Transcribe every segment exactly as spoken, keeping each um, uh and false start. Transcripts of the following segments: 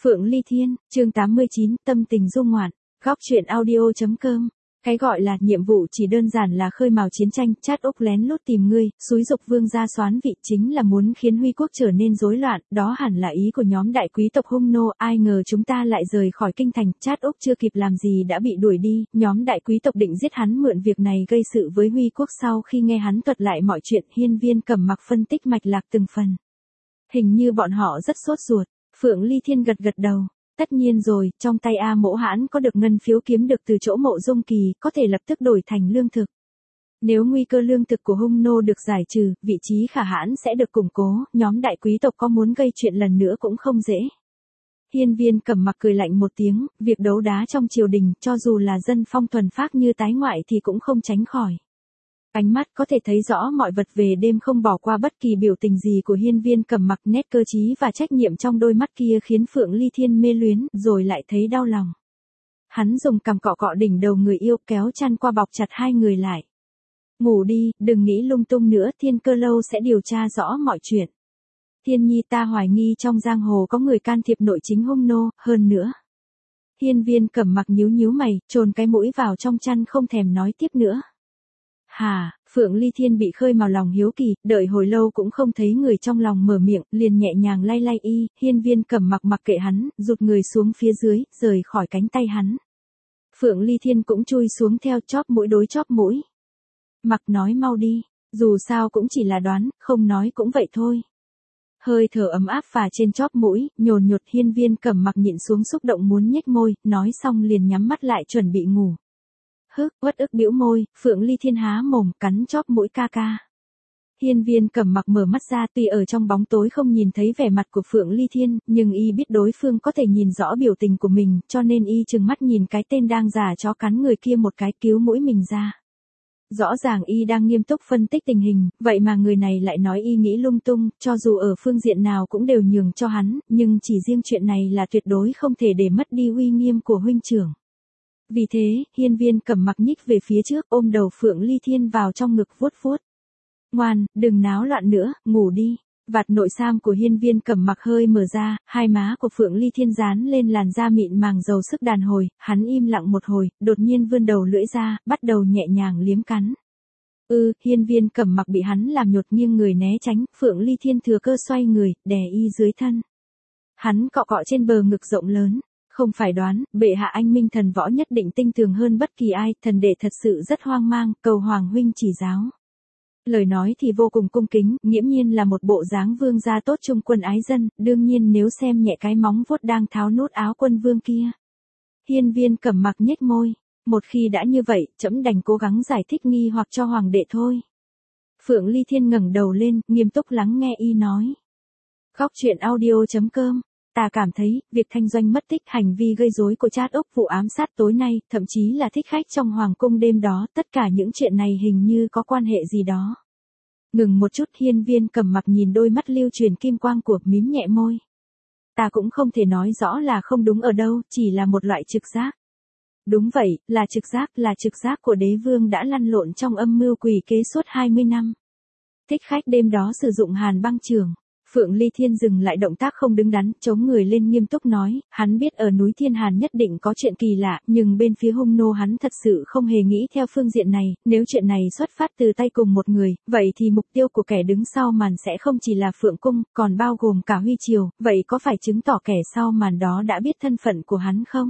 Phượng Ly Thiên, chương tám mươi chín, tâm tình du ngoạn, góc truyện audio.com. Cái gọi là nhiệm vụ chỉ đơn giản là khơi mào chiến tranh, Chát Úc lén lút tìm ngươi, xúi dục vương gia soán vị chính là muốn khiến Huy quốc trở nên rối loạn, đó hẳn là ý của nhóm đại quý tộc Hung Nô, ai ngờ chúng ta lại rời khỏi kinh thành, Chát Úc chưa kịp làm gì đã bị đuổi đi, nhóm đại quý tộc định giết hắn mượn việc này gây sự với Huy quốc. Sau khi nghe hắn thuật lại mọi chuyện, Hiên Viên Cẩm Mặc phân tích mạch lạc từng phần. Hình như bọn họ rất sốt ruột. Phượng Ly Thiên gật gật đầu. Tất nhiên rồi, trong tay A Mỗ hãn có được ngân phiếu kiếm được từ chỗ Mộ Dung Kỳ, có thể lập tức đổi thành lương thực. Nếu nguy cơ lương thực của Hung Nô được giải trừ, vị trí Khả Hãn sẽ được củng cố, nhóm đại quý tộc có muốn gây chuyện lần nữa cũng không dễ. Hiên Viên Cẩm Mặc cười lạnh một tiếng, việc đấu đá trong triều đình, cho dù là dân phong thuần phác như tái ngoại thì cũng không tránh khỏi. Ánh mắt có thể thấy rõ mọi vật về đêm, không bỏ qua bất kỳ biểu tình gì của Hiên Viên Cẩm Mặc, nét cơ trí và trách nhiệm trong đôi mắt kia khiến Phượng Ly Thiên mê luyến, rồi lại thấy đau lòng. Hắn dùng cằm cọ cọ đỉnh đầu người yêu, kéo chăn qua bọc chặt hai người lại. Ngủ đi, đừng nghĩ lung tung nữa, Thiên Cơ Lâu sẽ điều tra rõ mọi chuyện. Thiên Nhi, ta hoài nghi trong giang hồ có người can thiệp nội chính Hung Nô, hơn nữa. Hiên Viên Cẩm Mặc nhíu nhíu mày, chôn cái mũi vào trong chăn không thèm nói tiếp nữa. Hà, Phượng Ly Thiên bị khơi mào lòng hiếu kỳ, đợi hồi lâu cũng không thấy người trong lòng mở miệng, liền nhẹ nhàng lay lay y, Hiên Viên Cẩm Mặc mặc kệ hắn, rụt người xuống phía dưới, rời khỏi cánh tay hắn. Phượng Ly Thiên cũng chui xuống theo, chóp mũi đối chóp mũi. Mặc nói mau đi, dù sao cũng chỉ là đoán, không nói cũng vậy thôi. Hơi thở ấm áp phả trên chóp mũi, nhồn nhột. Hiên Viên Cẩm Mặc nhịn xuống xúc động muốn nhếch môi, nói xong liền nhắm mắt lại chuẩn bị ngủ. Hức, uất ức bĩu môi, Phượng Ly Thiên há mồm, cắn chóp mũi ca ca. Hiên Viên Cẩm Mặc mở mắt ra, tuy ở trong bóng tối không nhìn thấy vẻ mặt của Phượng Ly Thiên, nhưng y biết đối phương có thể nhìn rõ biểu tình của mình, cho nên y trừng mắt nhìn cái tên đang giả chó cắn người kia một cái, cứu mũi mình ra. Rõ ràng y đang nghiêm túc phân tích tình hình, vậy mà người này lại nói y nghĩ lung tung, cho dù ở phương diện nào cũng đều nhường cho hắn, nhưng chỉ riêng chuyện này là tuyệt đối không thể để mất đi uy nghiêm của huynh trưởng. Vì thế, Hiên Viên Cẩm Mặc nhích về phía trước, ôm đầu Phượng Ly Thiên vào trong ngực vuốt vuốt. Ngoan, đừng náo loạn nữa, ngủ đi. Vạt nội sam của Hiên Viên Cẩm Mặc hơi mở ra, hai má của Phượng Ly Thiên dán lên làn da mịn màng giàu sức đàn hồi, hắn im lặng một hồi, đột nhiên vươn đầu lưỡi ra, bắt đầu nhẹ nhàng liếm cắn. Ừ, Hiên Viên Cẩm Mặc bị hắn làm nhột nghiêng người né tránh, Phượng Ly Thiên thừa cơ xoay người, đè y dưới thân. Hắn cọ cọ trên bờ ngực rộng lớn. Không phải đoán, bệ hạ anh minh thần võ nhất định tinh tường hơn bất kỳ ai, thần đệ thật sự rất hoang mang, cầu Hoàng huynh chỉ giáo. Lời nói thì vô cùng cung kính, nghiễm nhiên là một bộ dáng vương gia tốt trung quân ái dân, đương nhiên nếu xem nhẹ cái móng vuốt đang tháo nút áo quân vương kia. Hiên Viên Cẩm Mặc nhếch môi, một khi đã như vậy, trẫm đành cố gắng giải thích nghi hoặc cho hoàng đệ thôi. Phượng Ly Thiên ngẩng đầu lên, nghiêm túc lắng nghe y nói. Góc truyện audio.com. Ta cảm thấy, việc Thanh Doanh mất tích, hành vi gây rối của Chát Úc, vụ ám sát tối nay, thậm chí là thích khách trong hoàng cung đêm đó, tất cả những chuyện này hình như có quan hệ gì đó. Ngừng một chút, Hiên Viên Cẩm Mặc nhìn đôi mắt lưu truyền kim quang của, mím nhẹ môi. Ta cũng không thể nói rõ là không đúng ở đâu, chỉ là một loại trực giác. Đúng vậy, là trực giác, là trực giác của đế vương đã lăn lộn trong âm mưu quỷ kế suốt hai mươi năm. Thích khách đêm đó sử dụng hàn băng trường. Phượng Ly Thiên dừng lại động tác không đứng đắn, chống người lên nghiêm túc nói, hắn biết ở núi Thiên Hàn nhất định có chuyện kỳ lạ, nhưng bên phía Hung Nô hắn thật sự không hề nghĩ theo phương diện này, nếu chuyện này xuất phát từ tay cùng một người, vậy thì mục tiêu của kẻ đứng sau màn sẽ không chỉ là Phượng Cung, còn bao gồm cả Huy Triều, vậy có phải chứng tỏ kẻ sau màn đó đã biết thân phận của hắn không?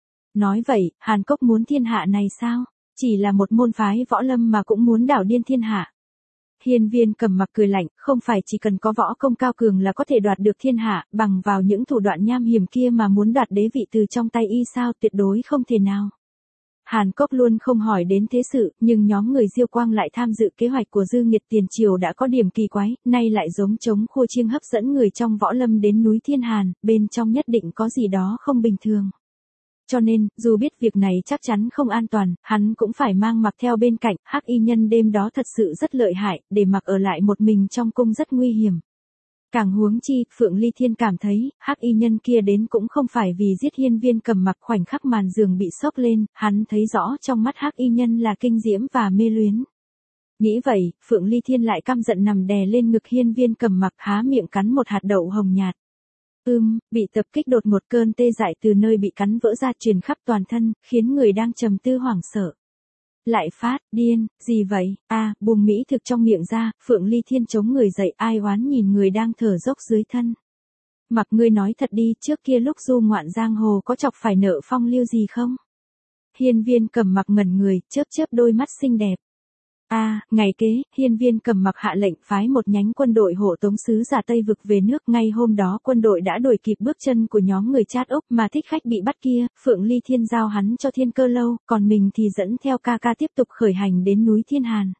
Nói vậy, Hàn Cốc muốn thiên hạ này sao? Chỉ là một môn phái võ lâm mà cũng muốn đảo điên thiên hạ. Hiên Viên Cẩm Mặc cười lạnh, không phải chỉ cần có võ công cao cường là có thể đoạt được thiên hạ, bằng vào những thủ đoạn nham hiểm kia mà muốn đoạt đế vị từ trong tay y sao, tuyệt đối không thể nào. Hàn Cốc luôn không hỏi đến thế sự, nhưng nhóm người Diêu Quang lại tham dự kế hoạch của Dư Nghiệt tiền triều đã có điểm kỳ quái, nay lại giống trống khua chiêng hấp dẫn người trong võ lâm đến núi Thiên Hàn, bên trong nhất định có gì đó không bình thường. Cho nên, dù biết việc này chắc chắn không an toàn, hắn cũng phải mang Mặc theo bên cạnh, Hắc Y Nhân đêm đó thật sự rất lợi hại, để Mặc ở lại một mình trong cung rất nguy hiểm. Càng huống chi, Phượng Ly Thiên cảm thấy, Hắc Y Nhân kia đến cũng không phải vì giết Hiên Viên Cẩm Mặc. Khoảnh khắc màn giường bị sốc lên, hắn thấy rõ trong mắt Hắc Y Nhân là kinh diễm và mê luyến. Nghĩ vậy, Phượng Ly Thiên lại căm giận nằm đè lên ngực Hiên Viên Cẩm Mặc, há miệng cắn một hạt đậu hồng nhạt. Ưm, bị tập kích đột một, cơn tê dại từ nơi bị cắn vỡ ra truyền khắp toàn thân, khiến người đang trầm tư hoảng sợ. Lại phát, điên, gì vậy, a à, buông mỹ thực trong miệng ra, Phượng Ly Thiên chống người dậy, ai oán nhìn người đang thở dốc dưới thân. Mặc ngươi nói thật đi, trước kia lúc du ngoạn giang hồ có chọc phải nợ phong lưu gì không? Hiên Viên Cầm Mặc ngẩn người, chớp chớp đôi mắt xinh đẹp. A, à, ngày kế, Hiên Viên Cầm Mặc hạ lệnh phái một nhánh quân đội hộ tống sứ giả Tây vực về nước. Ngay hôm đó quân đội đã đuổi kịp bước chân của nhóm người Chát Úc mà thích khách bị bắt kia. Phượng Ly Thiên giao hắn cho Thiên Cơ Lâu, còn mình thì dẫn theo ca ca tiếp tục khởi hành đến núi Thiên Hàn.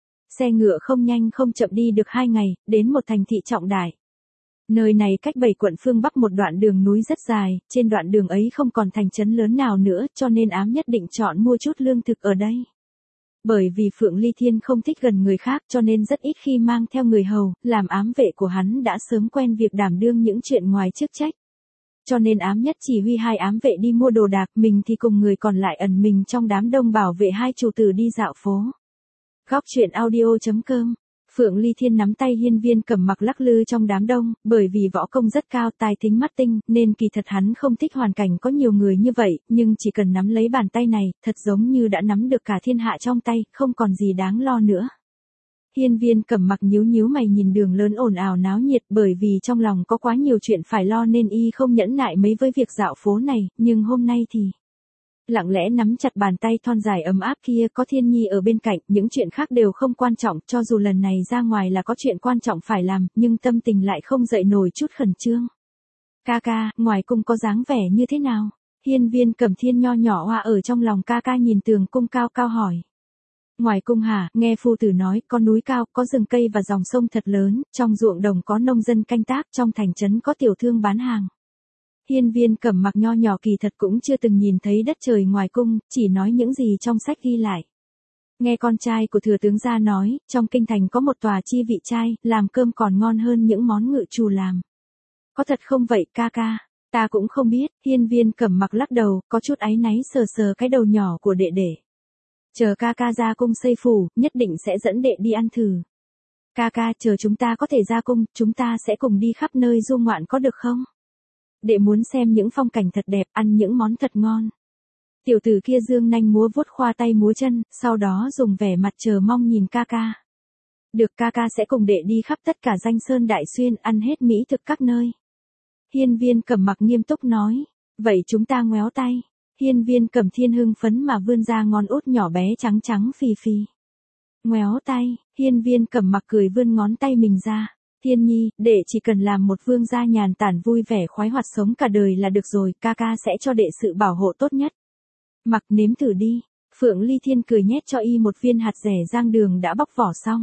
Xe ngựa không nhanh không chậm đi được hai ngày, đến một thành thị trọng đại. Nơi này cách bảy quận phương Bắc một đoạn đường núi rất dài, trên đoạn đường ấy không còn thành trấn lớn nào nữa, cho nên Ám nhất định chọn mua chút lương thực ở đây. Bởi vì Phượng Ly Thiên không thích gần người khác cho nên rất ít khi mang theo người hầu, làm ám vệ của hắn đã sớm quen việc đảm đương những chuyện ngoài chức trách. Cho nên Ám nhất chỉ huy hai ám vệ đi mua đồ đạc, mình thì cùng người còn lại ẩn mình trong đám đông bảo vệ hai chủ tử đi dạo phố. Góc truyện audio chấm com. Phượng Ly Thiên nắm tay Hiên Viên Cầm Mặc lắc lư trong đám đông, bởi vì võ công rất cao, tài thính mắt tinh, nên kỳ thật hắn không thích hoàn cảnh có nhiều người như vậy, nhưng chỉ cần nắm lấy bàn tay này, thật giống như đã nắm được cả thiên hạ trong tay, không còn gì đáng lo nữa. Hiên Viên Cầm Mặc nhíu nhíu mày nhìn đường lớn ồn ào náo nhiệt, bởi vì trong lòng có quá nhiều chuyện phải lo nên y không nhẫn nại mấy với việc dạo phố này, nhưng hôm nay thì lặng lẽ nắm chặt bàn tay thon dài ấm áp kia, có Thiên Nhi ở bên cạnh, những chuyện khác đều không quan trọng, cho dù lần này ra ngoài là có chuyện quan trọng phải làm, nhưng tâm tình lại không dậy nổi chút khẩn trương. Ca ca, ngoài cung có dáng vẻ như thế nào? Hiên Viên Cẩm Thiên nho nhỏ hoa ở trong lòng ca ca nhìn tường cung cao cao hỏi. Ngoài cung hả, nghe phu tử nói, có núi cao, có rừng cây và dòng sông thật lớn, trong ruộng đồng có nông dân canh tác, trong thành trấn có tiểu thương bán hàng. Hiên Viên Cẩm Mặc nho nhỏ kỳ thật cũng chưa từng nhìn thấy đất trời ngoài cung, chỉ nói những gì trong sách ghi lại. Nghe con trai của thừa tướng gia nói, trong kinh thành có một tòa chi vị trai, làm cơm còn ngon hơn những món ngự trù làm. Có thật không vậy ca ca? Ta cũng không biết. Hiên Viên Cẩm Mặc lắc đầu, có chút áy náy sờ sờ cái đầu nhỏ của đệ đệ. Chờ ca ca ra cung xây phủ, nhất định sẽ dẫn đệ đi ăn thử. Ca ca, chờ chúng ta có thể ra cung, chúng ta sẽ cùng đi khắp nơi du ngoạn có được không? Đệ muốn xem những phong cảnh thật đẹp, ăn những món thật ngon. Tiểu tử kia dương nanh múa vuốt, khoa tay múa chân, sau đó dùng vẻ mặt chờ mong nhìn ca ca. Được, ca ca sẽ cùng đệ đi khắp tất cả danh sơn đại xuyên, ăn hết mỹ thực các nơi. Hiên Viên Cẩm Mặc nghiêm túc nói. Vậy chúng ta ngoéo tay. Hiên Viên Cẩm Thiên hưng phấn mà vươn ra ngón út nhỏ bé trắng trắng phì phì. Ngoéo tay, Hiên Viên Cẩm Mặc cười vươn ngón tay mình ra. Thiên Nhi, đệ chỉ cần làm một vương gia nhàn tản vui vẻ khoái hoạt sống cả đời là được rồi, ca ca sẽ cho đệ sự bảo hộ tốt nhất. Mặc nếm thử đi. Phượng Ly Thiên cười nhét cho y một viên hạt rẻ rang đường đã bóc vỏ xong.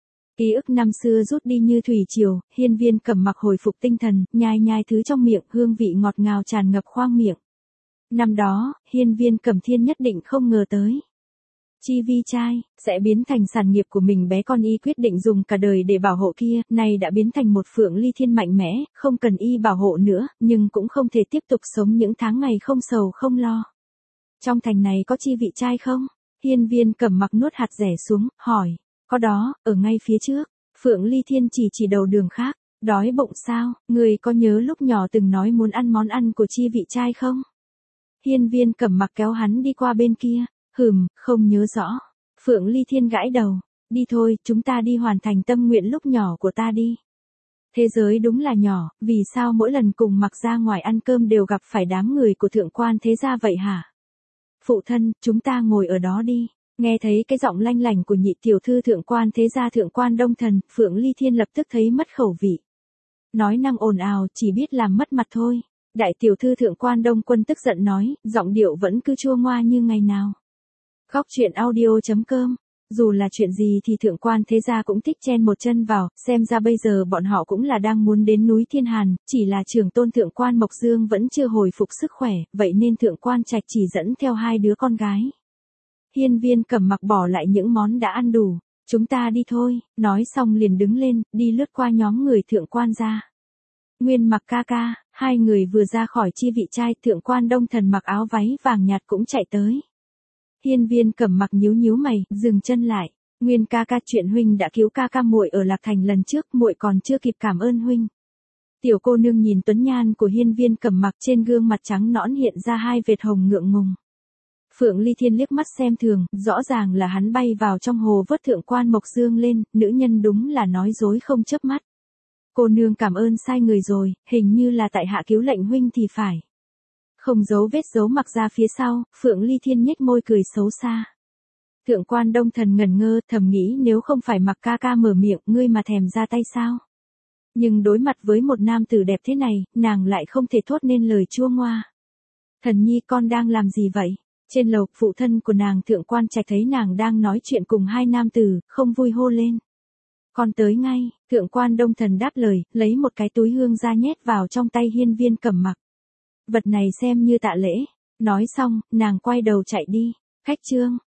Ký ức năm xưa rút đi như thủy triều, Hiên Viên Cẩm Mặc hồi phục tinh thần, nhai nhai thứ trong miệng, hương vị ngọt ngào tràn ngập khoang miệng. Năm đó, Hiên Viên Cẩm Thiên nhất định không ngờ tới. Chi vi trai, sẽ biến thành sản nghiệp của mình, bé con y quyết định dùng cả đời để bảo hộ kia, nay đã biến thành một Phượng Ly Thiên mạnh mẽ, không cần y bảo hộ nữa, nhưng cũng không thể tiếp tục sống những tháng ngày không sầu không lo. Trong thành này có chi vị trai không? Hiên Viên Cẩm Mặc nuốt hạt rẻ xuống, hỏi. Có đó, ở ngay phía trước. Phượng Ly Thiên chỉ chỉ đầu đường khác. Đói bụng sao? Người có nhớ lúc nhỏ từng nói muốn ăn món ăn của chi vị trai không? Hiên Viên Cẩm Mặc kéo hắn đi qua bên kia. Hừm, không nhớ rõ. Phượng Ly Thiên gãi đầu. Đi thôi, chúng ta đi hoàn thành tâm nguyện lúc nhỏ của ta đi. Thế giới đúng là nhỏ, vì sao mỗi lần cùng Mặc ra ngoài ăn cơm đều gặp phải đám người của thượng quan thế gia vậy hả? Phụ thân, chúng ta ngồi ở đó đi. Nghe thấy cái giọng lanh lảnh của nhị tiểu thư thượng quan thế gia thượng quan Đông Thần, Phượng Ly Thiên lập tức thấy mất khẩu vị. Nói năng ồn ào, chỉ biết làm mất mặt thôi. Đại tiểu thư thượng quan Đông Quân tức giận nói, giọng điệu vẫn cứ chua ngoa như ngày nào. Góc truyện audio chấm com. Dù là chuyện gì thì thượng quan thế gia cũng thích chen một chân vào, xem ra bây giờ bọn họ cũng là đang muốn đến núi Thiên Hàn, chỉ là trưởng tôn thượng quan Mộc Dương vẫn chưa hồi phục sức khỏe, vậy nên thượng quan Trạch chỉ dẫn theo hai đứa con gái. Hiên Viên Cẩm Mặc bỏ lại những món đã ăn đủ, chúng ta đi thôi, nói xong liền đứng lên, đi lướt qua nhóm người thượng quan gia. Nguyên Mặc ca ca, hai người vừa ra khỏi chi vị trai, thượng quan Đông Thần mặc áo váy vàng nhạt cũng chạy tới. Hiên Viên Cẩm Mặc nhíu nhíu mày, dừng chân lại. Nguyên ca ca, chuyện huynh đã cứu ca ca muội ở Lạc Thành lần trước, muội còn chưa kịp cảm ơn huynh. Tiểu cô nương nhìn tuấn nhan của Hiên Viên Cẩm Mặc, trên gương mặt trắng nõn hiện ra hai vệt hồng ngượng ngùng. Phượng Ly Thiên liếc mắt xem thường, rõ ràng là hắn bay vào trong hồ vớt thượng quan Mộc Dương lên, nữ nhân đúng là nói dối không chớp mắt. Cô nương cảm ơn sai người rồi, hình như là tại hạ cứu lệnh huynh thì phải. Không giấu vết giấu mặc ra phía sau, Phượng Ly Thiên nhếch môi cười xấu xa. Thượng quan Đông Thần ngẩn ngơ, thầm nghĩ nếu không phải Mặc ca ca mở miệng, ngươi mà thèm ra tay sao? Nhưng đối mặt với một nam tử đẹp thế này, nàng lại không thể thốt nên lời chua ngoa. Thần nhi con đang làm gì vậy? Trên lầu, phụ thân của nàng Thượng quan Trạch thấy nàng đang nói chuyện cùng hai nam tử, không vui hô lên. Con tới ngay, Thượng quan Đông Thần đáp lời, lấy một cái túi hương ra nhét vào trong tay Hiên Viên Cẩm Mặc. Vật này xem như tạ lễ. Nói xong, nàng quay đầu chạy đi. Khách trương.